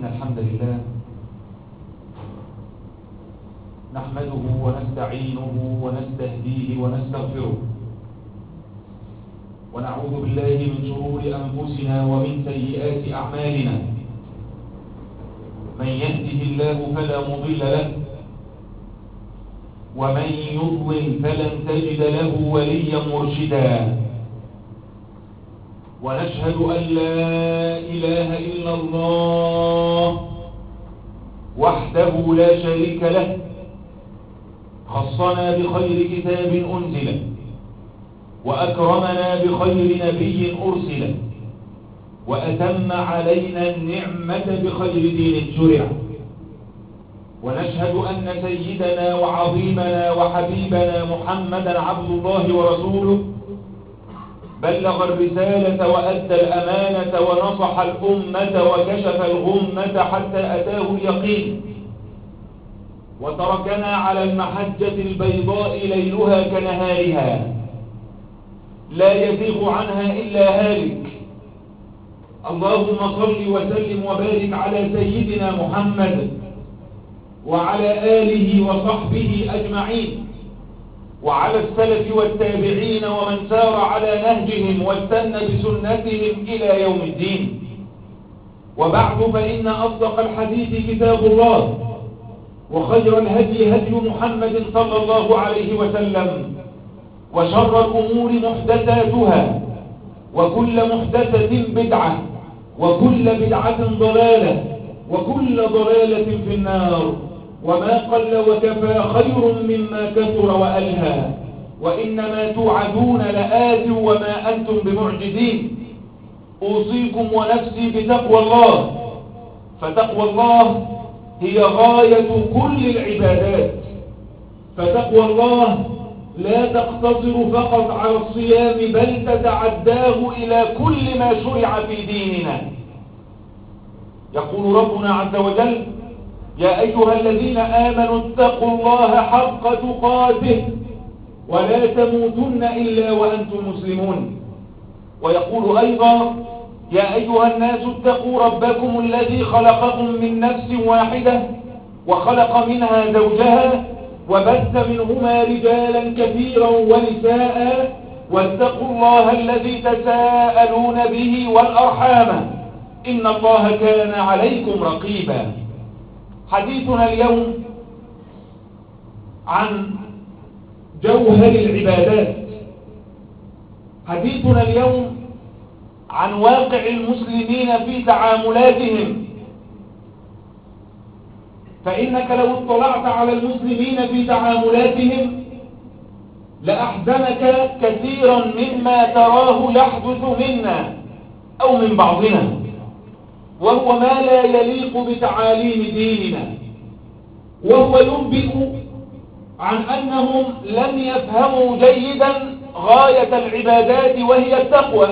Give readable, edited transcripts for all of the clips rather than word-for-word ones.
إن الحمد لله نحمده ونستعينه ونستهديه ونستغفره ونعوذ بالله من شرور أنفسنا ومن سيئات أعمالنا. من يهده الله فلا مضل له ومن يضلل فلن تجد له وليا مرشدا. ونشهد أن لا إله إلا الله وحده لا شريك له، خصنا بخير كتاب أنزل وأكرمنا بخير نبي أرسل وأتم علينا النعمة بخير دين شرع. ونشهد أن سيدنا وعظيمنا وحبيبنا محمدا عبد الله ورسوله بلغ الرسالة وأدى الأمانة ونصح الأمة وكشف الغمة حتى أتاه اليقين، وتركنا على المحجة البيضاء ليلها كنهارها لا يزيغ عنها إلا هالك. اللهم صل وسلم وبارك على سيدنا محمد وعلى آله وصحبه أجمعين وعلى السلف والتابعين ومن سار على نهجهم واستنى بسنتهم إلى يوم الدين. وبعد، فإن أصدق الحديث كتاب الله، وخير الهدي هدي محمد صلى الله عليه وسلم، وشر الأمور محدثاتها، وكل محدثة بدعة، وكل بدعة ضلالة، وكل ضلالة في النار. وما قل وكفى خير مما كثر وألهى، وإنما توعدون لآت وما أنتم بمعجزين. أوصيكم ونفسي بتقوى الله، فتقوى الله هي غاية كل العبادات. فتقوى الله لا تقتصر فقط على الصيام، بل تتعداه إلى كل ما شرع في ديننا. يقول ربنا عز وجل: يا أيها الذين آمنوا اتقوا الله حق تقاته ولا تموتن إلا وأنتم مسلمون. ويقول أيضا: يا أيها الناس اتقوا ربكم الذي خلقكم من نفس واحدة وخلق منها زوجها وبث منهما رجالا كثيرا ونساء واتقوا الله الذي تساءلون به والأرحام إن الله كان عليكم رقيبا. حديثنا اليوم عن جوهر العبادات. حديثنا اليوم عن واقع المسلمين في تعاملاتهم. فإنك لو اطلعت على المسلمين في تعاملاتهم لأحزنك كثيرا مما تراه يحدث منا أو من بعضنا، وهو ما لا يليق بتعاليم ديننا، وهو ينبئ عن أنهم لم يفهموا جيدا غاية العبادات وهي التقوى.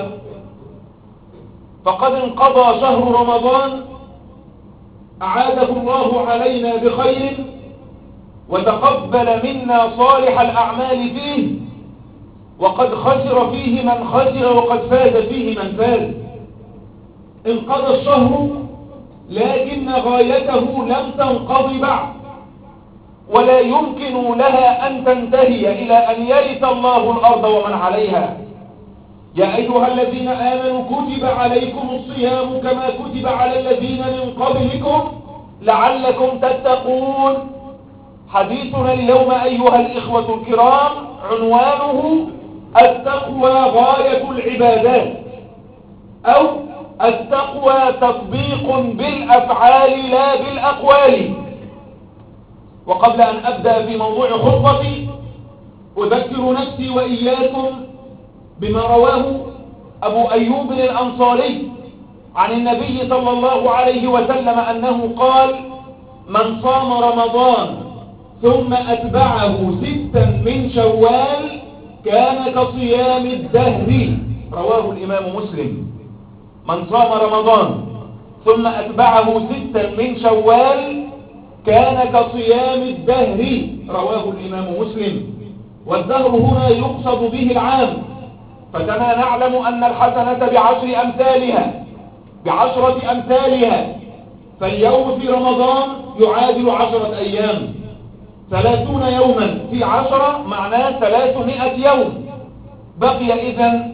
فقد انقضى شهر رمضان أعاده الله علينا بخير وتقبل منا صالح الأعمال فيه، وقد خسر فيه من خسر وقد فاز فيه من فاز. انقضى الشهر لكن غايته لم تنقض بعد، ولا يمكن لها أن تنتهي إلى أن يرث الله الأرض ومن عليها. يا أيها الذين آمنوا كتب عليكم الصيام كما كتب على الذين من قبلكم لعلكم تتقون. حديثنا اليوم أيها الإخوة الكرام عنوانه التقوى غاية العبادات، أو التقوى تطبيق بالأفعال لا بالأقوال. وقبل أن أبدأ في موضوع خطبتي أذكر نفسي وإياكم بما رواه أبو أيوب الأنصاري عن النبي صلى الله عليه وسلم أنه قال: من صام رمضان ثم أتبعه 6 من شوال كان كصيام الدهر. رواه الإمام مسلم. من صام رمضان ثم أتبعه 6 من شوال كان كصيام الدهر. رواه الإمام مسلم. والدهر هنا يقصد به العام، فكما نعلم أن الحسنة ب10 أمثالها، فاليوم في رمضان يعادل 10 أيام، 30 يوما في 10 معناه 300 يوم، بقي إذن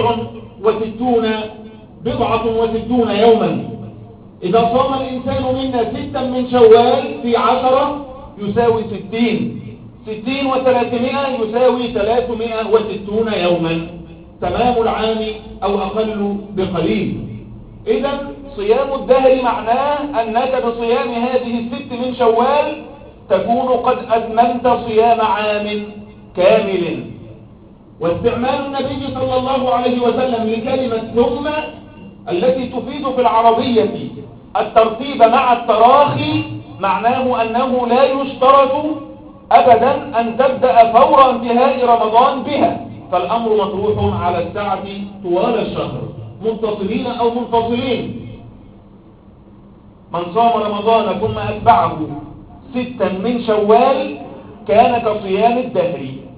بضعة وستون يوما. إذا صام الإنسان منا 6 من شوال في 10 يساوي 60 و300 يساوي 360 يوما، تمام العام أو أقل بقليل. إذن صيام الدهر معناه أنك بصيام هذه 6 من شوال تكون قد أتممت صيام عام كامل. واستعمال النبي صلى الله عليه وسلم لكلمة ثم التي تفيد في العربية الترتيب مع التراخي معناه أنه لا يشترط أبدا أن تبدأ فور انتهاء رمضان بها، فالأمر مطروح على السعة طوال الشهر متصلين أو منفصلين. من صام رمضان ثم أتبعه 6 من شوال كان كصيام الدهر.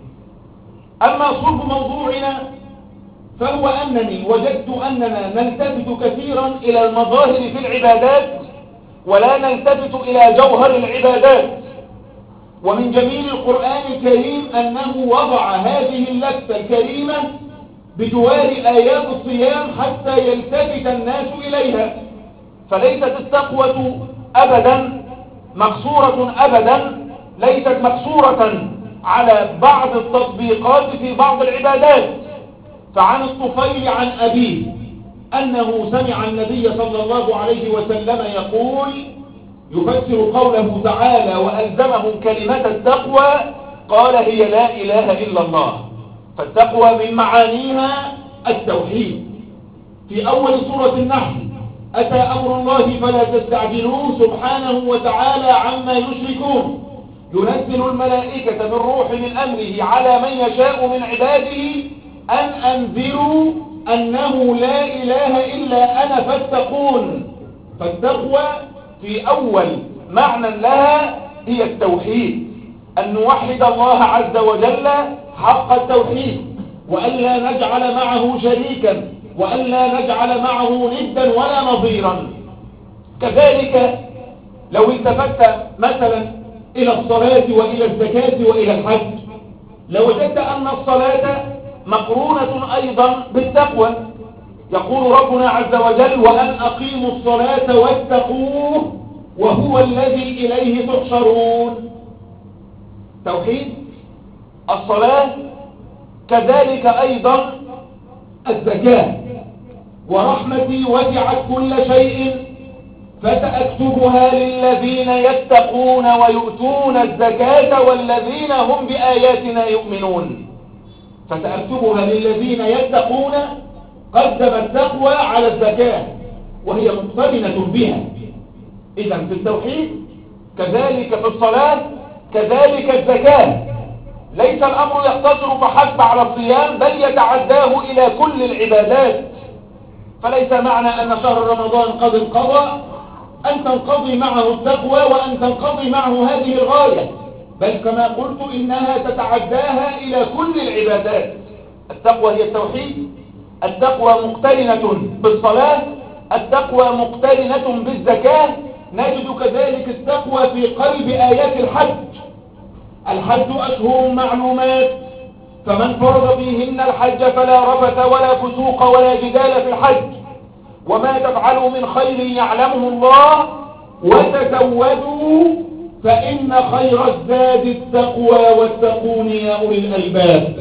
أما صلب موضوعنا فهو أنني وجدت أننا نلتفت كثيرا إلى المظاهر في العبادات ولا نلتفت إلى جوهر العبادات. ومن جميل القرآن الكريم أنه وضع هذه اللفتة الكريمة بجوار آيات الصيام حتى يلتفت الناس إليها. فليست التقوى أبدا مقصورة ليست مقصورة على بعض التطبيقات في بعض العبادات. فعن الطفيل عن أبيه أنه سمع النبي صلى الله عليه وسلم يقول يفسر قوله تعالى وألزمهم كلمة التقوى قال هي لا إله إلا الله. فالتقوى من معانيها التوحيد. في أول سورة النحل أتى أمر الله فلا تستعجلوه سبحانه وتعالى عما يشركون، ينزل الملائكة بالروح من أمره على من يشاء من عباده أن أنذروا أنه لا إله إلا أنا فاتقون. فالتقوى في أول معنى لها هي التوحيد، أن نوحد الله عز وجل حق التوحيد، وألا نجعل معه شريكا، وألا نجعل معه ندا ولا نظيرا. كذلك لو التفت مثلا إلى الصلاة وإلى الزكاة وإلى الحج لوجدت أن الصلاة مقرونة أيضا بالتقوى. يقول ربنا عز وجل وأن أقيموا الصلاة واتقوه وهو الذي إليه تحشرون. توحيد الصلاة، كذلك أيضا الزكاة. ورحمتي وسعت كل شيء فسأكتبها للذين يتقون ويؤتون الزكاة والذين هم بآياتنا يؤمنون. فسأكتبها للذين يتقون قدم التقوى على الزكاة وهي مقترنة بها. إذن في التوحيد كذلك في الصلاة كذلك الزكاة. ليس الأمر يقتصر فحسب على الصيام بل يتعداه إلى كل العبادات. فليس معنى أن شهر رمضان قد انقضى أن تنقضي معه التقوى وأن تنقضي معه هذه الغاية، بل كما قلت إنها تتعداها إلى كل العبادات. التقوى هي التوحيد، التقوى مقترنة بالصلاة، التقوى مقترنة بالزكاة. نجد كذلك التقوى في قلب آيات الحج. الحج أشهر معلومات فمن فرض فيهن الحج فلا رفث ولا فسوق ولا جدال في الحج وما تفعلوا من خير يعلمه الله وتزودوا فإن خير الزاد التقوى واتقون يا أولي الألباب.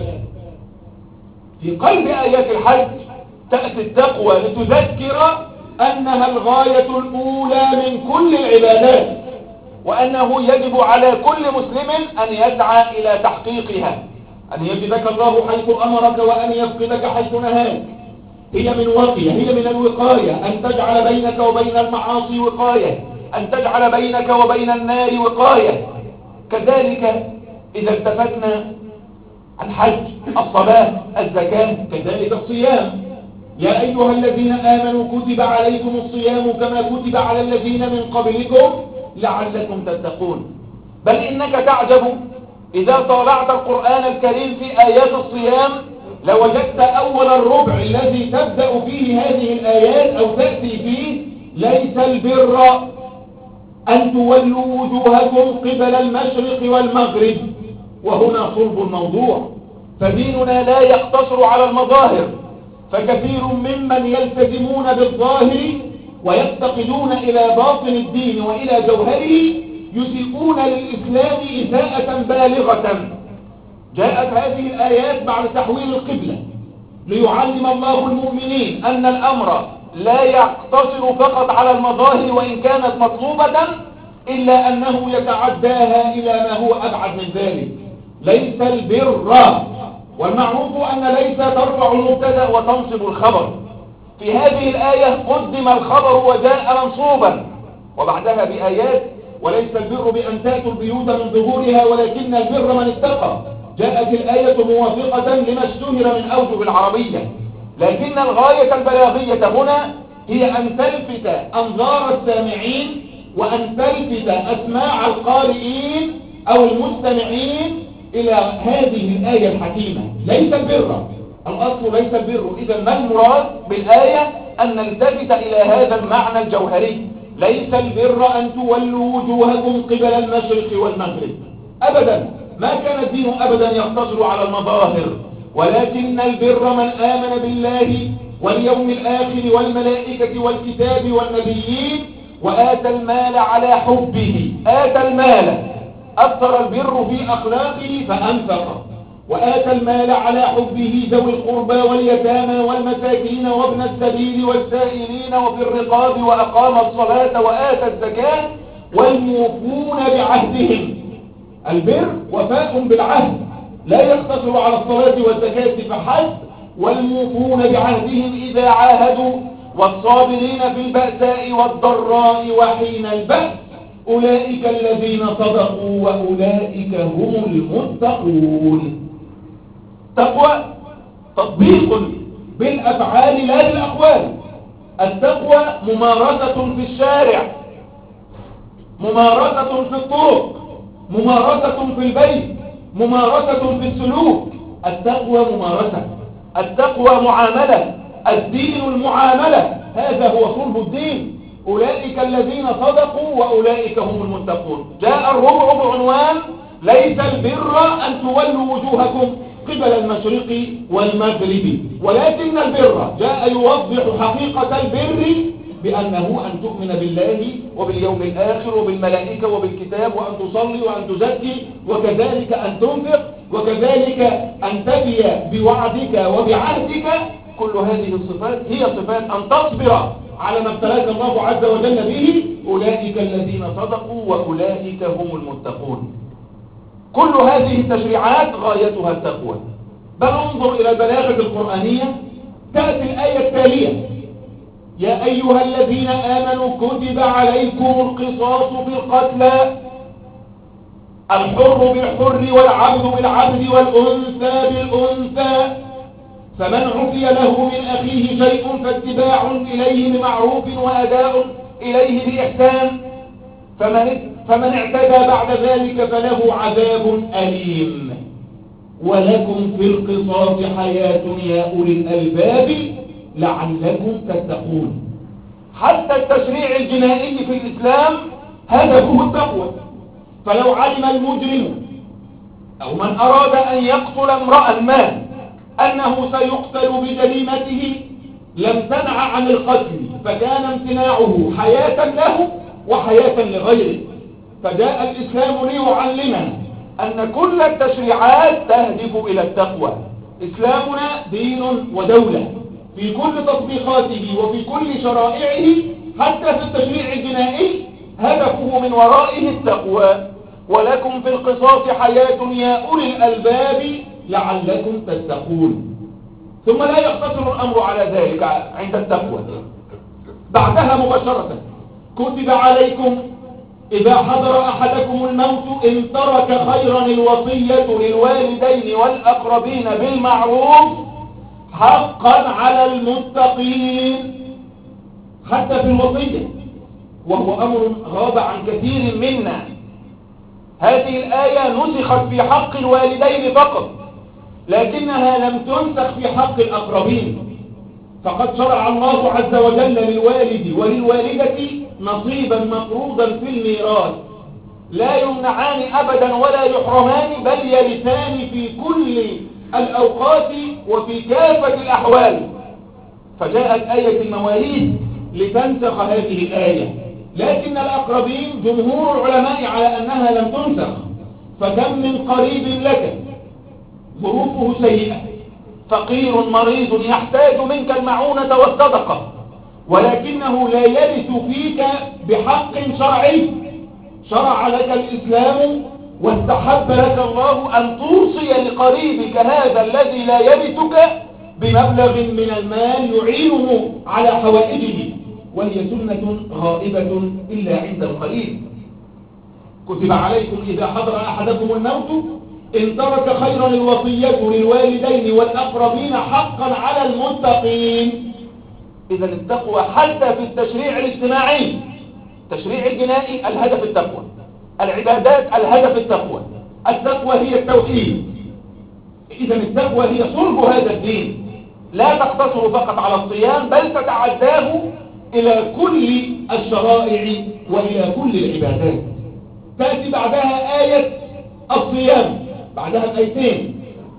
في قلب آيات الحج تأتي التقوى لتذكر أنها الغاية الأولى من كل العبادات، وأنه يجب على كل مسلم أن يسعى إلى تحقيقها، أن يجدك الله حيث أمرك وأن يفقدك حيث نهاك. هي من وقية، هي من الوقاية، أن تجعل بينك وبين المعاصي وقاية، أن تجعل بينك وبين النار وقاية. كذلك إذا التفتنا الحج، الصلاة، الزكاة، كذلك الصيام. يا أيها الذين آمنوا كتب عليكم الصيام كما كتب على الذين من قبلكم لعلكم تتقون. بل إنك تعجب إذا طالعت القرآن الكريم في آيات الصيام لوجدت أول الربع الذي تبدأ فيه هذه الآيات أو تأتي فيه ليس البر أن تولوا وجوهكم قبل المشرق والمغرب. وهنا صلب الموضوع، فديننا لا يقتصر على المظاهر، فكثير ممن يلتزمون بالظاهر ويفتقدون إلى باطن الدين وإلى جوهره يسيئون للإسلام إساءة بالغة. جاءت هذه الآيات بعد تحويل القبلة ليعلم الله المؤمنين أن الأمر لا يقتصر فقط على المظاهر وإن كانت مطلوبة، إلا أنه يتعداها إلى ما هو أبعد من ذلك. ليس البر، والمعروف أن ليس ترفع المبتدأ وتنصب الخبر. في هذه الآية قدم الخبر وجاء منصوبا، وبعدها بآيات وليس البر بأن تأتوا البيوت من ظهورها ولكن البر من اتقى. جاءت الآية موافقة لما اشتهر من أوجه العربية، لكن الغاية البلاغية هنا هي أن تلفت أنظار السامعين وأن تلفت أسماع القارئين أو المستمعين إلى هذه الآية الحكيمة. ليس البر، الأصل ليس البر. إذا ما المراد بالآية؟ أن نلتفت إلى هذا المعنى الجوهري. ليس البر أن تولوا وجوهكم قبل المشرق والمغرب أبدا. ما كان الدين أبدا يقتصر على المظاهر، ولكن البر من آمن بالله واليوم الآخر والملائكة والكتاب والنبيين وآتى المال على حبه. آتى المال، أثر البر في أخلاقه فأنفق، وآتى المال على حبه ذوي القربى واليتامى والمساكين وابن السبيل والسائلين وفي الرقاب وأقام الصلاة وآتى الزكاة والموفون بعهدهم. البر وفاء بالعهد، لا يقتصر على الصلاة والزكاة فحسب، والموفون بعهدهم إذا عاهدوا والصابرين في البأساء والضراء وحين البأس أولئك الذين صدقوا وأولئك هم المتقون. تقوى تطبيق بالأفعال لا بالأقوال. التقوى ممارسة في الشارع، ممارسة في الطرق، ممارسة في البيت، ممارسة في السلوك. التقوى ممارسة، التقوى معاملة، الدين المعاملة، هذا هو صلب الدين. أولئك الذين صدقوا وأولئك هم المتقون. جاء الربع بعنوان ليس البر أن تولوا وجوهكم قبل المشرق والمغرب، ولكن البر جاء يوضح حقيقة البر بأنه أن تؤمن بالله وباليوم الآخر وبالملائكة وبالكتاب وأن تصلي وأن تزكي وكذلك أن تنفق وكذلك أن تفي بوعدك وبعهدك. كل هذه الصفات هي صفات أن تصبر على ما ابتلاك الله عز وجل به. أولئك الذين صدقوا وأولئك هم المتقون. كل هذه التشريعات غايتها التقوى. بل انظر إلى البلاغة القرآنية، تأتي الآية التالية: يا أيها الذين آمنوا كتب عليكم القصاص في القتلى، الحر بالحر والعبد بالعبد والأنثى بالأنثى، فمن عفي له من أخيه شيء فاتباع إليه بمعروف وأداء إليه بإحسان، فمن اعتدى بعد ذلك فله عذاب أليم، ولكم في القصاص حياة يا أولي الألباب لعلكم تتقون. حتى التشريع الجنائي في الإسلام هدفه التقوى. فلو علم المجرم أو من أراد أن يقتل امرأ ما أنه سيقتل بجريمته لم تنع عن القتل، فكان امتناعه حياة له وحياة لغيره. فجاء الإسلام ليعلمنا أن كل التشريعات تهدف إلى التقوى. إسلامنا دين ودولة في كل تطبيقاته وفي كل شرائعه، حتى في التشريع الجنائي هدفه من ورائه التقوى. ولكم في القصاص حياة يا أولي الألباب لعلكم تتقون. ثم لا يقتصر الأمر على ذلك عند التقوى، بعدها مباشرة: كتب عليكم إذا حضر أحدكم الموت إن ترك خيرا الوصية للوالدين والأقربين بالمعروف حقا على المتقين. حتى في الوصية، وهو أمر غاب عن كثير منا. هذه الآية نسخت في حق الوالدين فقط، لكنها لم تنسخ في حق الأقربين. فقد شرع الله عز وجل للوالد وللوالدة نصيبا مفروضا في الميراث لا يمنعان أبدا ولا يحرمان، بل يرثان في كل الأوقات وفي كافة الأحوال. فجاءت آية المواريث لتنسخ هذه الآية، لكن الأقربين جمهور العلماء على أنها لم تنسخ. فكم من قريب لك ظروفه سيئة، فقير مريض يحتاج منك المعونة والصدقة، ولكنه لا يرث فيك بحق شرعي، شرع لك الإسلام واستحب لك الله أن توصي لقريبك هذا الذي لا يرثك بمبلغ من المال يعينه على حوائجه، وهي سنة غائبة إلا عند القريب. كتب عليكم إذا حضر أحدكم الموت إن ترك خيرا الوصية للوالدين والأقربين حقا على المتقين. إذا التقوى حتى في التشريع الاجتماعي، التشريع الجنائي الهدف التقوى، العبادات الهدف التقوى، التقوى هي التوحيد. إذا التقوى هي صلب هذا الدين، لا تقتصر فقط على الصيام بل تتعداه إلى كل الشرائع وإلى كل العبادات. تأتي بعدها آية الصيام، بعدها الآيتين: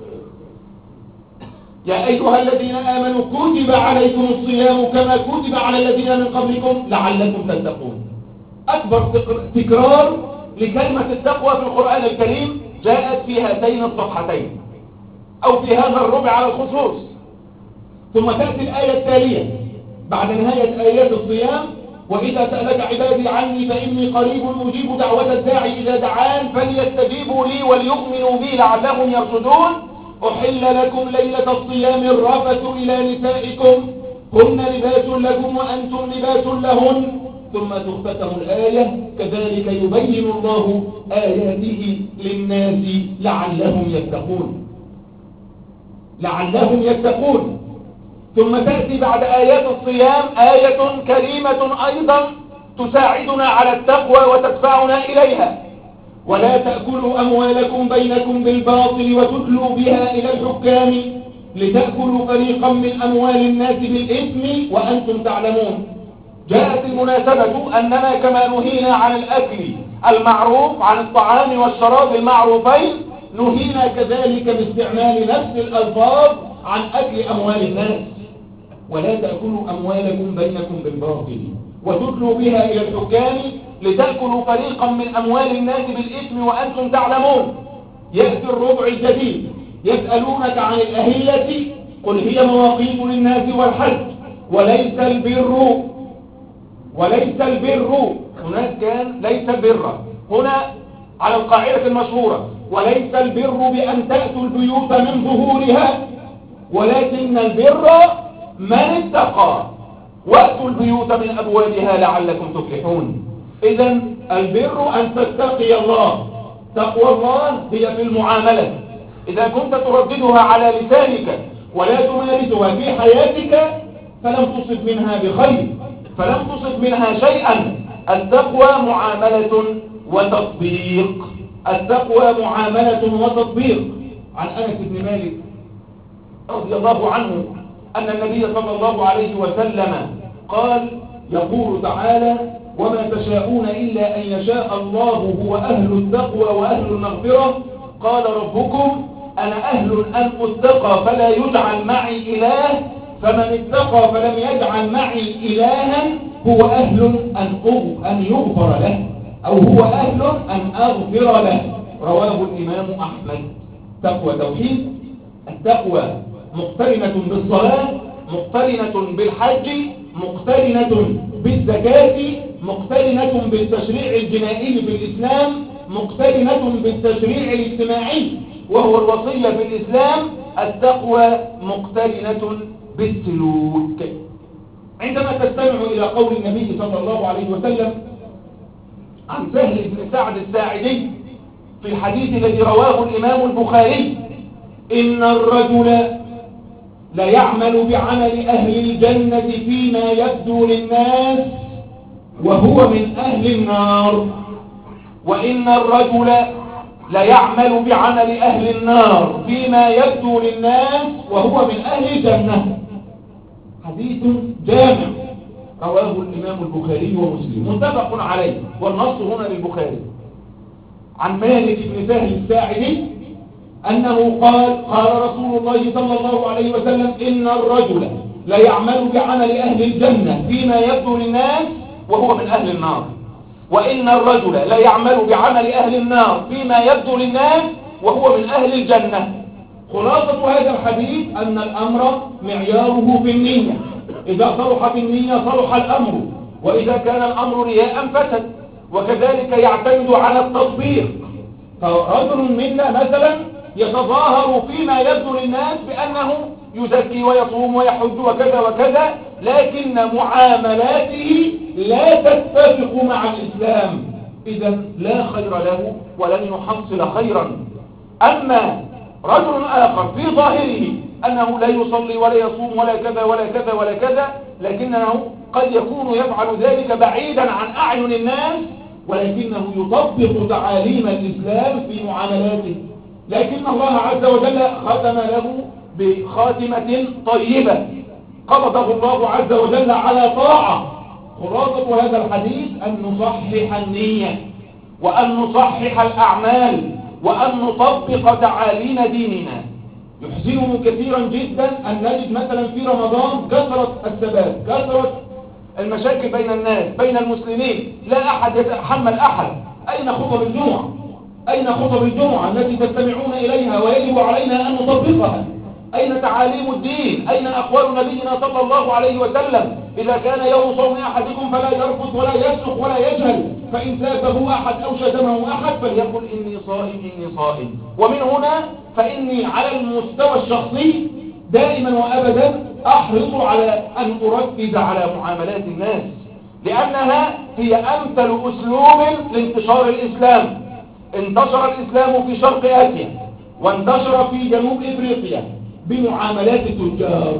يا أيها الذين آمنوا كتب عليكم الصيام كما كتب على الذين من قبلكم لعلكم تتقون. أكبر تكرار لكلمة التقوى في القرآن الكريم جاءت في هاتين الصفحتين أو في هذا الربع على الخصوص. ثم تأتي الآية التالية بعد نهاية آيات الصيام: وإذا سألك عبادي عني فإني قريب أجيب دعوة الداعي إذا دعان فليستجيبوا لي وليؤمنوا بي لعلهم يرشدون. أحل لكم ليلة الصيام الرفث إلى نسائكم هن لباس لكم وأنتم لباس لهن. ثم تختتم الآية: كذلك يبين الله آياته للناس لعلهم يتقون، لعلهم يتقون. ثم تأتي بعد آيات الصيام آية كريمة أيضا تساعدنا على التقوى وتدفعنا إليها: ولا تأكلوا أموالكم بينكم بالباطل وتدلوا بها إلى الحكام لتأكلوا فريقا من أموال الناس بالإثم وأنتم تعلمون. جاءت المناسبة أننا كما نهينا عن الأكل المعروف عن الطعام والشراب المعروفين نهينا كذلك باستعمال نفس الألفاظ عن أكل أموال الناس. ولا تأكلوا أموالكم بينكم بالباطل وتدلوا بها إلى الحكام لتأكلوا فريقا من أموال الناس بالإثم وأنتم تعلمون. يأتي الربع الجديد: يسألونك عن الأهلة قل هي مواقيت للناس والحج وليس البر هناك كان ليس البر، هنا على القاعدة المشهورة: وليس البر بأن تأتوا البيوت من ظهورها ولكن البر من اتقى وأتوا البيوت من أبوابها لعلكم تفلحون. إذا البر أن تتقي الله. تقوى الله هي في المعاملة، إذا كنت ترددها على لسانك ولا تمارسها في حياتك فلم تصب منها بخير، فلم تصب منها شيئا. التقوى معاملة وتطبيق، التقوى معاملة وتطبيق. عن أنس بن مالك رضي الله عنه أن النبي صلى الله عليه وسلم قال: يقول تعالى: وما تشاءون إلا أن يشاء الله هو أهل التقوى وأهل المغفرة. قال ربكم: أنا أهل أن أتقى فلا يجعل معي إله، فمن اتقى فلم يجعل معي إلها هو أهل أن يغفر له، أو هو أهل أن أغفر له. رواه الإمام أحمد. تقوى توحيد، التقوى مقترنة بالصلاة، مقترنة بالحج، مقترنة بالزكاة، مقترنة بالتشريع الجنائي في الإسلام، مقترنة بالتشريع الاجتماعي وهو الوصية في الإسلام. التقوى مقترنة بالسلوك. عندما تستمع إلى قول النبي صلى الله عليه وسلم عن سهل بن سعد الساعدي في الحديث الذي رواه الإمام البخاري: إن الرجل ليعمل بعمل أهل الجنة فيما يبدو للناس وهو من أهل النار، وإن الرجل ليعمل بعمل أهل النار فيما يبدو للناس وهو من أهل الجنة. حديث جامع رواه الإمام البخاري ومسلم متفق عليه، والنص هنا للبخاري. عن مالك بن سهل الساعدي أنه قال رسول الله صلى الله عليه وسلم: إن الرجل ليعمل بعمل أهل الجنة فيما يبدو للناس وهو من أهل النار، وإن الرجل ليعمل بعمل أهل النار فيما يبدو للناس وهو من أهل الجنة. خلاصة هذا الحديث أن الأمر معياره في النية، إذا صلح النية صلح الأمر، وإذا كان الأمر رياء فسد. وكذلك يعتمد على التطبيق، فرجل منا مثلا يتظاهر فيما يبدو للناس بأنه يزكي ويصوم ويحج وكذا وكذا، لكن معاملاته لا تتفق مع الإسلام، إذا لا خير له ولن يحصل خيرا. أما رجل آخر في ظاهره أنه لا يصلي ولا يصوم ولا كذا ولا كذا ولا كذا، لكنه قد يكون يفعل ذلك بعيدا عن أعين الناس، ولكنه يطبق تعاليم الإسلام في معاملاته، لكن الله عز وجل ختم له بخاتمة طيبة قبضه الله عز وجل على طاعة. خلاصة هذا الحديث أن نصحح النية، وأن نصحح الأعمال، وأن نطبق تعاليم ديننا. يحزنه كثيرا جدا أن نجد مثلا في رمضان كثرة السباب، كثرة المشاكل بين الناس، بين المسلمين، لا أحد يتحمل أحد. أين خطب الجمعة؟ أين خطب الجمعة التي تستمعون إليها ويجب علينا أن نطبقها؟ أين تعاليم الدين؟ أين أقوال نبينا صلى الله عليه وسلم؟ إذا كان يوم صوم أحدكم فلا يرفث ولا يفسق ولا يجهل، فإن سابه أحد أو شتمه أحد فليقل إني صائم إني صائم. ومن هنا فإني على المستوى الشخصي دائما وأبدا أحرص على أن أركز على معاملات الناس، لأنها هي أمثل أسلوب لانتشار الإسلام. انتشر الإسلام في شرق آسيا وانتشر في جنوب إفريقيا بمعاملات التجار.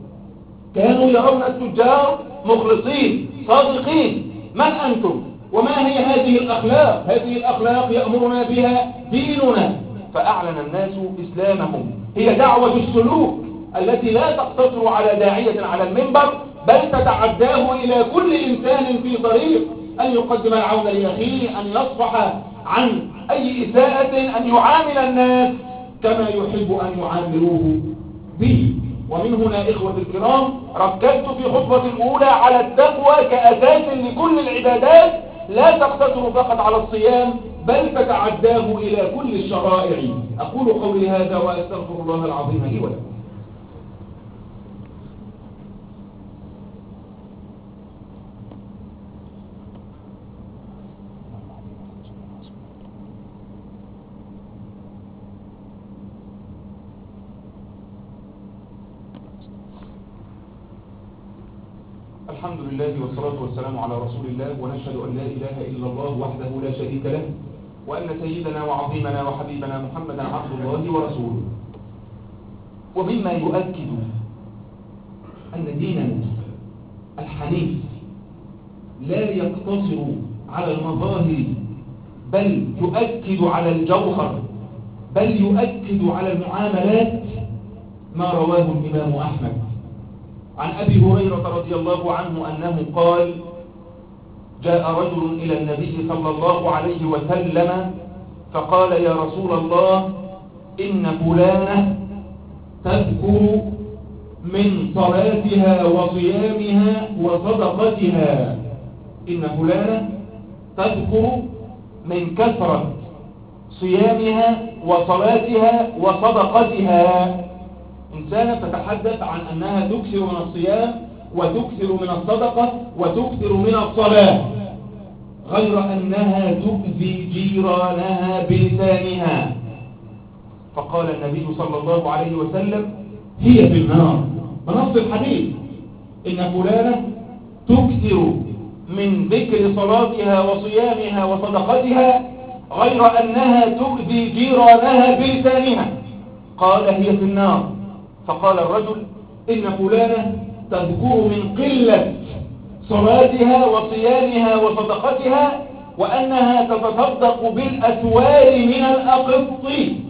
كانوا يرون التجار مخلصين صادقين. من أنتم؟ وما هي هذه الأخلاق؟ هذه الأخلاق يأمرنا بها ديننا. فأعلن الناس إسلامهم. هي دعوة السلوك التي لا تقتصر على داعية على المنبر، بل تتعداه إلى كل إنسان في طريق، أن يقدم العون لأخيه، أن يصفح عن أي إساءة، أن يعامل الناس كما يحب أن يعاملوه به. ومن هنا إخوة الكرام ركزت في خطبة الأولى على التقوى كأساس لكل العبادات، لا تقتصر فقط على الصيام بل تتعداه إلى كل الشرائع. أقول قولي هذا وأستغفر الله العظيم لي ولكم. الحمد لله والصلاة والسلام على رسول الله، ونشهد أن لا إله إلا الله وحده لا شريك له، وأن سيدنا وعظيمنا وحبيبنا محمدا عبد الله ورسوله. ومما يؤكد أن ديننا الحنيف لا يقتصر على المظاهر، بل يؤكد على الجوهر، بل يؤكد على المعاملات، ما رواه الإمام أحمد عن أبي هريرة رضي الله عنه أنه قال: جاء رجل إلى النبي صلى الله عليه وسلم فقال: يا رسول الله، إن فلانة تذكر من صلاتها وصيامها وصدقتها. إن فلانة تذكر من كثرة صيامها وصلاتها وصدقتها. إنسانة تتحدث عن أنها تكثر من الصيام وتكثر من الصدقة وتكثر من الصلاة، غير أنها تؤذي جيرانها بلسانها. فقال النبي صلى الله عليه وسلم: هي في النار. بنص الحديث: إن فلانة تكثر من ذكر صلاتها وصيامها وصدقتها، غير أنها تؤذي جيرانها بلسانها. قال: هي في النار. فقال الرجل: إن فلانة تذكر من قلة صلاتها وصيامها وصدقتها، وأنها تتصدق بالأثوار من الأقط.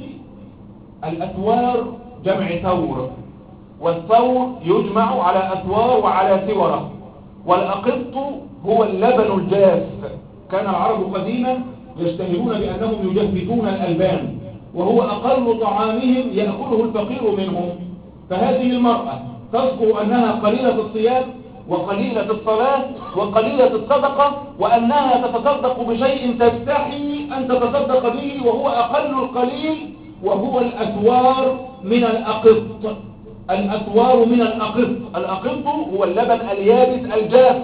الأثوار جمع ثور، والثور يجمع على أثوار وعلى ثورة. والأقط هو اللبن الجاف. كان العرب قديما يشتهرون بأنهم يجففون الألبان، وهو أقل طعامهم يأكله الفقير منهم. فهذه المرأة تذكر أنها قليلة الصيام وقليلة الصلاة وقليلة الصدقة، وأنها تتصدق بشيء تستحي أن تتصدق به، وهو أقل القليل، وهو الأتوار من الأقط. الأتوار من الأقط. الأقط هو اللبن اليابس الجاف.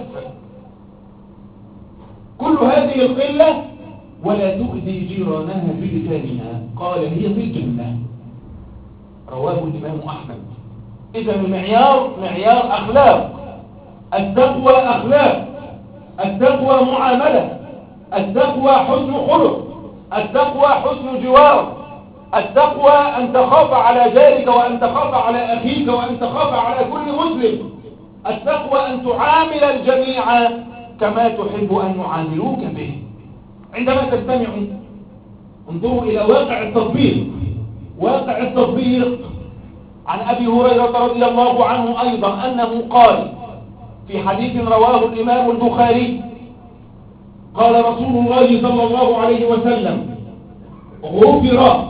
كل هذه القلة ولا تؤذي جيرانها بلسانها، قال هي في الجنة. رواه الإمام أحمد. إذا المعيار معيار أخلاق. التقوى أخلاق، التقوى معاملة، التقوى حسن خلق، التقوى حسن جوار، التقوى أن تخاف على جارك وأن تخاف على أخيك وأن تخاف على كل مسلم. التقوى أن تعامل الجميع كما تحب أن يعاملوك به. عندما تستمعوا انظروا إلى واقع التطبيق. واقع التطبيق عن أبي هريرة رضي الله عنه أيضا أنه قال في حديث رواه الإمام البخاري: قال رسول الله صلى الله عليه وسلم: غفر.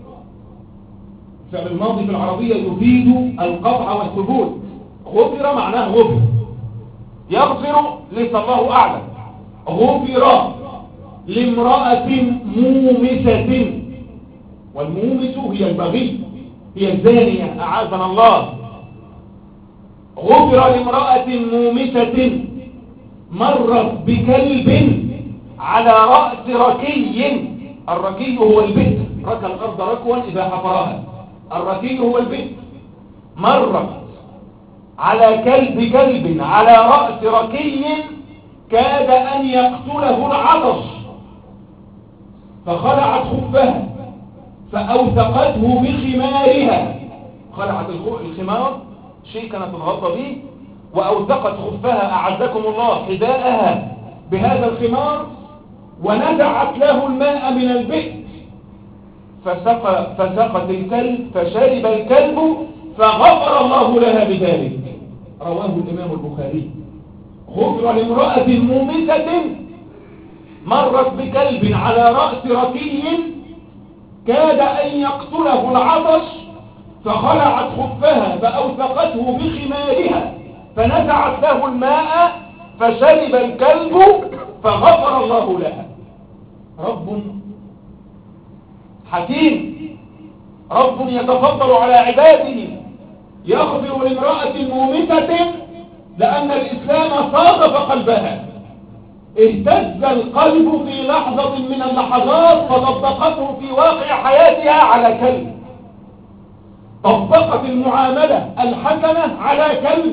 فعل الماضي في العربية يفيد القطع والثبوت. غفر معناه غفر، يغفر ليس الله أعلم. غفر لامرأة مومسة، والمومس هي البغي، هي الزانية، أعاذنا الله. غفر لامرأة مومسة مرت بكلب على رأس ركي. الركي هو البئر، ركى الأرض ركوا إذا حفرها. الركي هو البئر. مرت على كلب على رأس ركي كاد أن يقتله العطش، فخلعت خفها فأوثقته بخمارها. خلعت الخمار، شيء كانت تتغطى به، وأوثقت خفها أعزكم الله حذاءها بهذا الخمار، ونزعت له الماء من البئر فسقت الكلب فشرب الكلب فغفر الله لها بذلك. رواه الإمام البخاري. غفر لامرأة مومسة مرت بكلب على رأس ركي كاد أن يقتله العطش، فخلعت خفها فأوثقته بخمارها فنزعت له الماء فشرب الكلب فغفر الله لها. رب حكيم، رب يتفضل على عباده، يغفر لامرأة مومسة لأن الإسلام صادف قلبها. اهتز القلب في لحظة من اللحظات فطبقته في واقع حياتها على كلب. طبقت المعاملة الحسنة على كلب.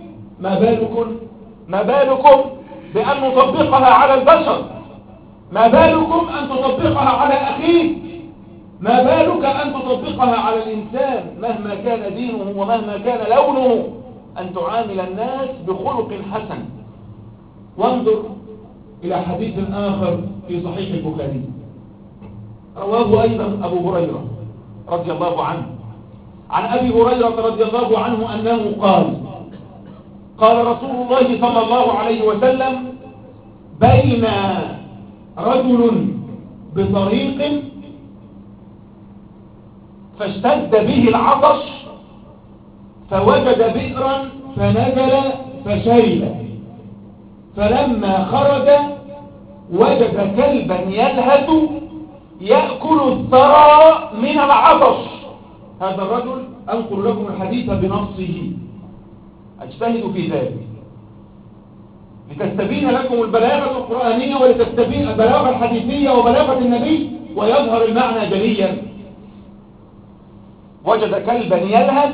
ما بالكم بأن نطبقها على البشر؟ ما بالكم أن تطبقها على أخيك؟ ما بالك أن تطبقها على الإنسان مهما كان دينه ومهما كان لونه؟ أن تعامل الناس بخلق حسن. وانظر إلى حديث آخر في صحيح البخاري رواه أيضا أبو هريرة رضي الله عنه. عن أبي هريرة رضي الله عنه أنه قال رسول الله صلى الله عليه وسلم: بين رجل بطريق فاشتد به العطش فوجد بئرا فنزل فشرب، فلما خرج وجد كلبا يلهث يأكل الثرى من العطش. هذا الرجل أنقل لكم الحديث بنصه، أجتهد في ذلك لتستبين لكم البلاغة القرآنية ولتستبين البلاغة الحديثية وبلاغة النبي ويظهر المعنى جليا. وجد كلبا يلهث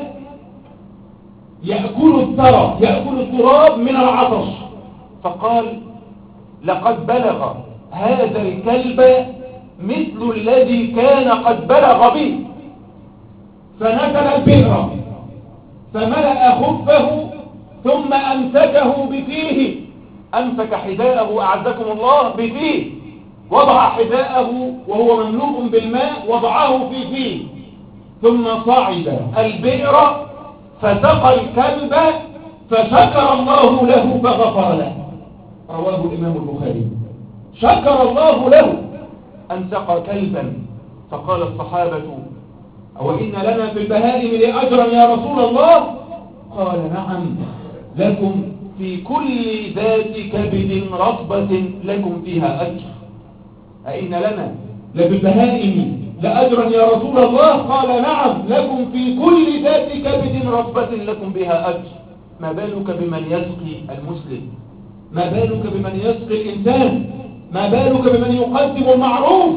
يأكل الثرى، يأكل التراب من العطش، فقال: لقد بلغ هذا الكلب مثل الذي كان قد بلغ به. فنزل البئر فملأ خفه ثم أمسكه بفيه، أمسك حذاءه أعزكم الله بفيه، وضع حذاءه وهو مملوء بالماء وضعه في فيه، ثم صعد البئر فسقى الكلب فشكر الله له فغفر له. رواه الإمام البخاري. شكر الله له أن سقى كلبا، فقال الصحابة: أو إن لنا في البهائم لأجرا يا رسول الله؟ قال: نعم، لكم في كل ذات كبد رطبة لكم فيها أجر. أئن لنا لفي البهائم لأجرا يا رسول الله؟ قال: نعم، لكم في كل ذات كبد رطبة لكم بها أجر. ما بالك بمن يسقي المسلم؟ ما بالك بمن يسقي الإنسان؟ ما بالك بمن يقدم المعروف؟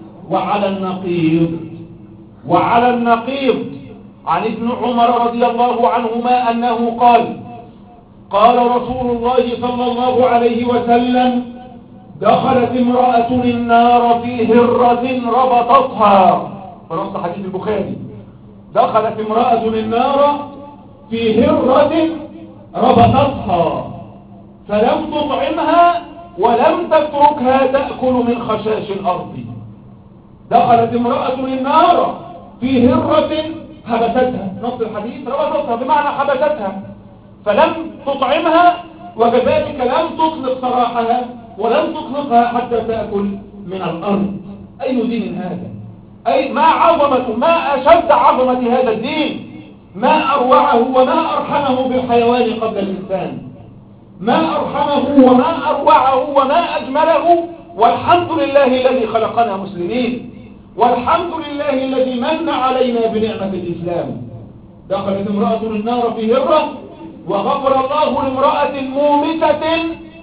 وعلى النقيض عن ابن عمر رضي الله عنهما أنه قال رسول الله صلى الله عليه وسلم: دخلت امرأة النار في هرة ربطتها. فنص حديث البخاري: دخلت امرأة النار في هرة ربطتها فلم تطعمها ولم تتركها تأكل من خشاش الأرض. دخلت امرأة النار في هرة حبستها، نص الحديث ربطتها بمعنى حبستها، فلم تطعمها وكذلك لم تطلق سراحها ولم تطلقها حتى تأكل من الأرض. أي دين هذا؟ أي ما عظمته، ما أشد عظمة هذا الدين، ما أروعه وما أرحمه بالحيوان قبل الإنسان، ما أرحمه وما أروعه وما أجمله. والحمد لله الذي خلقنا مسلمين، والحمد لله الذي من علينا بنعمة الإسلام. دخلت امرأة النار في هرة، وغفر الله لامرأة مومسة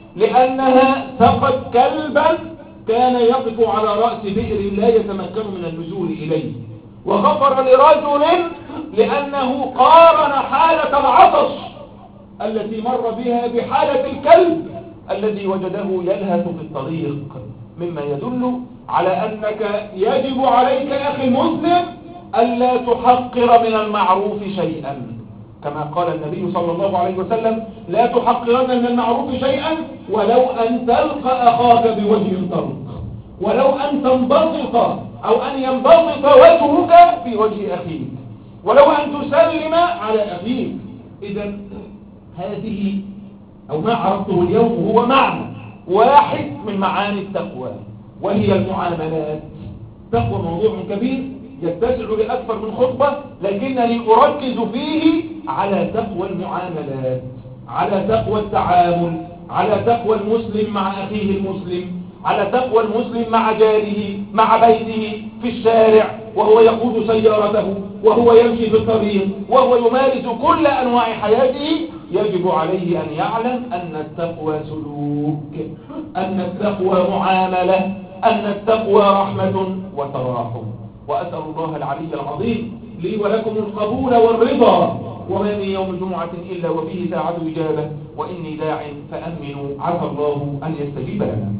لأنها سقت كلبا كان يقف على رأس بئر لا يتمكن من النزول إليه، وغفر لرجل لأنه قارن حالة العطش التي مر بها بحالة الكلب الذي وجده يلهث في الطريق، مما يدل على أنك يجب عليك أخي المسلم ألا تحقر من المعروف شيئا، كما قال النبي صلى الله عليه وسلم: لا تحقرن من المعروف شيئا ولو أن تلقى أخاك بوجه طلق، ولو أن تنبسط أو أن ينبسط وجهك في وجه أخيك، ولو أن تسلم على أخيك. إذا هذه أو ما عرضته اليوم هو معنى واحد من معاني التقوى، وهي المعاملات. تقوى موضوع كبير يتسع لأكثر من خطبة، لكنني أركز فيه على تقوى المعاملات، على تقوى التعامل، على تقوى المسلم مع أخيه المسلم، على تقوى المسلم مع جاره، مع بيته، في الشارع، وهو يقود سيارته، وهو يمشي في الطريق، وهو يمارس كل أنواع حياته. يجب عليه أن يعلم أن التقوى سلوك، أن التقوى معاملة، أن التقوى رحمة وتراحم. وأسأل الله العلي العظيم لي ولكم القبول والرضا، وما من يوم جمعة إلا وفيه ساعة إجابة، وإني داع فأمنوا عسى الله أن يستجيب لنا.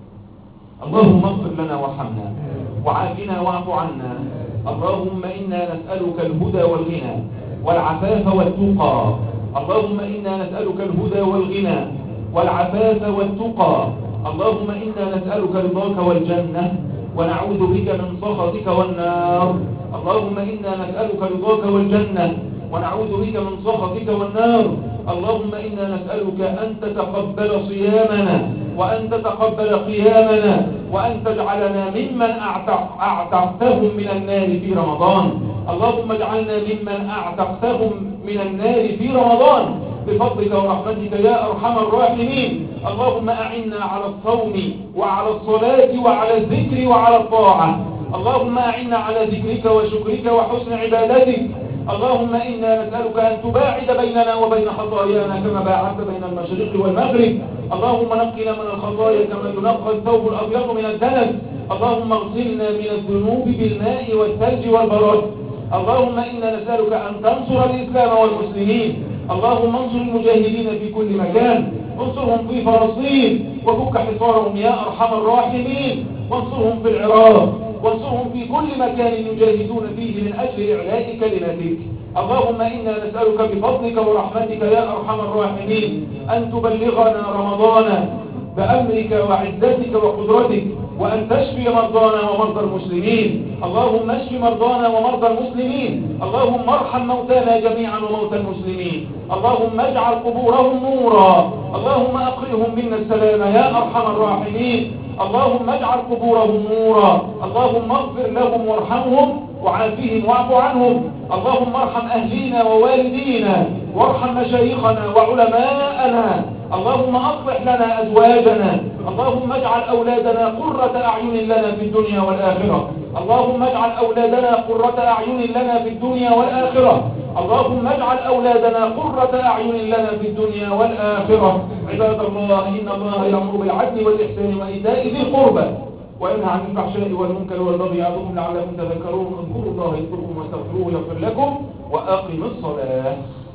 اللهم اغفر لنا وارحمنا وعافنا واعف عنا. اللهم إنا نسألك الهدى والغنى والعفاف والتقى. اللهم إنا نسألك الهدى والغنى والعفاف والتقى. اللهم إنا نسألك رضاك والجنة ونعوذ بك من سخطك والنار. اللهم إنا نسألك رضاك والجنة ونعوذ بك من سخطك والنار. اللهم إنا نسألك أن تتقبل صيامنا وأن تتقبل قيامنا وأن تجعلنا ممن أعتقتهم من النار في رمضان. اللهم اجعلنا ممن أعتقتهم من النار في رمضان بفضلك ورحمتك يا أرحم الراحمين. اللهم أعنا على الصوم وعلى الصلاة وعلى الذكر وعلى الطاعة. اللهم أعنا على ذكرك وشكرك وحسن عبادتك. اللهم إنا نسألك أن تباعد بيننا وبين خطايانا كما باعدت بين المشرق والمغرب. اللهم نقنا من الخطايا كما ينقى الثوب الأبيض من الدنس. اللهم اغسلنا من الذنوب بالماء والثلج والبرد. اللهم إنا نسألك أن تنصر الإسلام والمسلمين. اللهم انصر المجاهدين في كل مكان، انصرهم في فلسطين وفك حصارهم يا أرحم الراحمين، وانصرهم في العراق، وانصرهم في كل مكان يجاهدون فيه من أجل إعلاء كلمتك. اللهم إنا نسألك بفضلك ورحمتك يا أرحم الراحمين أن تبلغنا رمضان بأمرك وعزتك وقدرتك، وأن تشفي مرضانا ومرضى المسلمين. اللهم اشف مرضانا ومرضى المسلمين. اللهم ارحم موتانا جميعا وموتى المسلمين. اللهم اجعل قبورهم نورا. اللهم أقرهم منا السلام يا أرحم الراحمين. اللهم اجعل قبورهم نورا. اللهم اغفر لهم وارحمهم وعافهم واعف عنهم. اللهم ارحم أهلينا ووالدينا وارحم مشايخنا وعلماءنا. اللهم أصلح لنا أزواجنا. اللهم اجعل أولادنا قرة أعين لنا في الدنيا والآخرة. اللهم اجعل أولادنا قرة أعين لنا في الدنيا والآخرة. اللهم اجعل أولادنا قرة أعين لنا في الدنيا والآخرة. عباد الله، إن الله يأمر بالعدل والإحسان وإيتاء ذي القربى وينهى عن الفحشاء والمنكر والبغي يعظكم لعلكم تذكرون. اذكروا الله يذكركم واستغفروه يغفر لكم وأقيموا الصلاة.